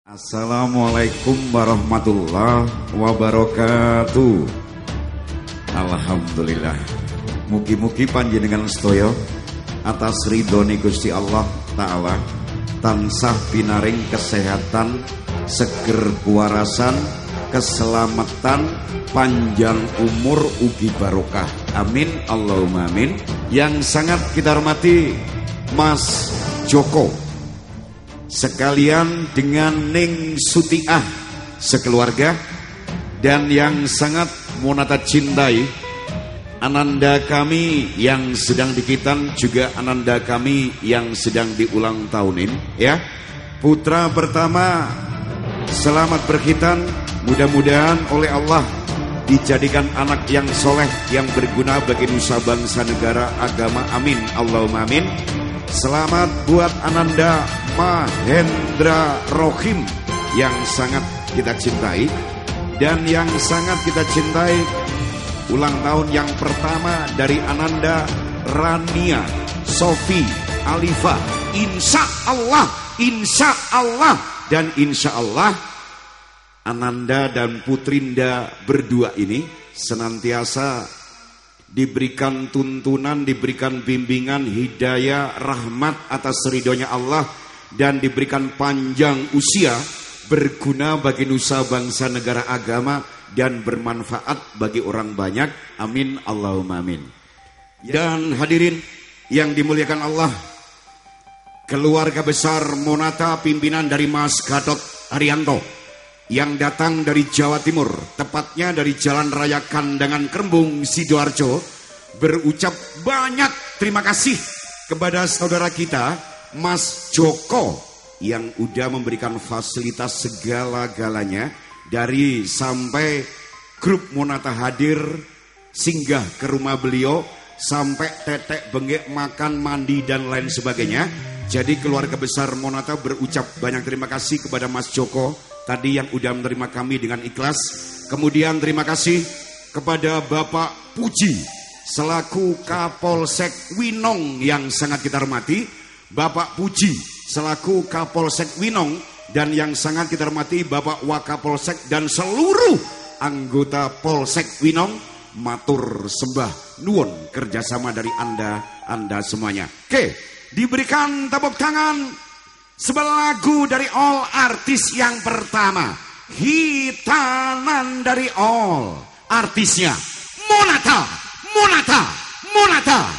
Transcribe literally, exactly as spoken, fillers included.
Assalamualaikum warahmatullahi wabarakatuh. Alhamdulillah. Mugi-mugi panjenengan sedaya atas ridhone Gusti Allah Ta'ala tansah pinaring kesehatan, seger kuwarasan, keselamatan, panjang umur ugi barokah. Amin Allahumma amin. Yang sangat kita hormati Mas Joko sekalian dengan Ning Sutiah sekeluarga, dan yang sangat Monata cintai ananda kami yang sedang dikitan, juga ananda kami yang sedang diulang tahunin ya. Putra pertama selamat berkhitan, mudah-mudahan oleh Allah dijadikan anak yang soleh, yang berguna bagi nusa bangsa negara agama, amin Allahumma amin. Selamat buat ananda Mahendra Rohim yang sangat kita cintai, dan yang sangat kita cintai ulang tahun yang pertama dari ananda Rania Sofi Alifa. Insya Allah, insya Allah, dan insya Allah ananda dan putrinda berdua ini senantiasa diberikan tuntunan, diberikan bimbingan, hidayah, rahmat atas ridhonya Allah, dan diberikan panjang usia, berguna bagi nusa bangsa negara agama, dan bermanfaat bagi orang banyak, amin Allahumma amin. Dan hadirin yang dimuliakan Allah, keluarga besar Monata pimpinan dari Mas Gatot Haryanto yang datang dari Jawa Timur, tepatnya dari Jalan Raya Kandangan Kerembung, Sidoarjo, berucap banyak terima kasih kepada saudara kita Mas Joko yang udah memberikan fasilitas segala-galanya, dari sampai grup Monata hadir singgah ke rumah beliau, sampai tetek bengek makan mandi dan lain sebagainya. Jadi keluarga besar Monata berucap banyak terima kasih kepada Mas Joko tadi yang udah menerima kami dengan ikhlas. Kemudian terima kasih kepada Bapak Puji selaku Kapolsek Winong yang sangat kita hormati. Bapak Puji selaku Kapolsek Winong, dan yang sangat kita hormati Bapak Wakapolsek dan seluruh anggota Polsek Winong. Matur sembah nuwun kerjasama dari anda anda semuanya. Oke, diberikan tepuk tangan sebuah lagu dari all artis. Yang pertama, hitanan dari all artisnya Monata, Monata, Monata.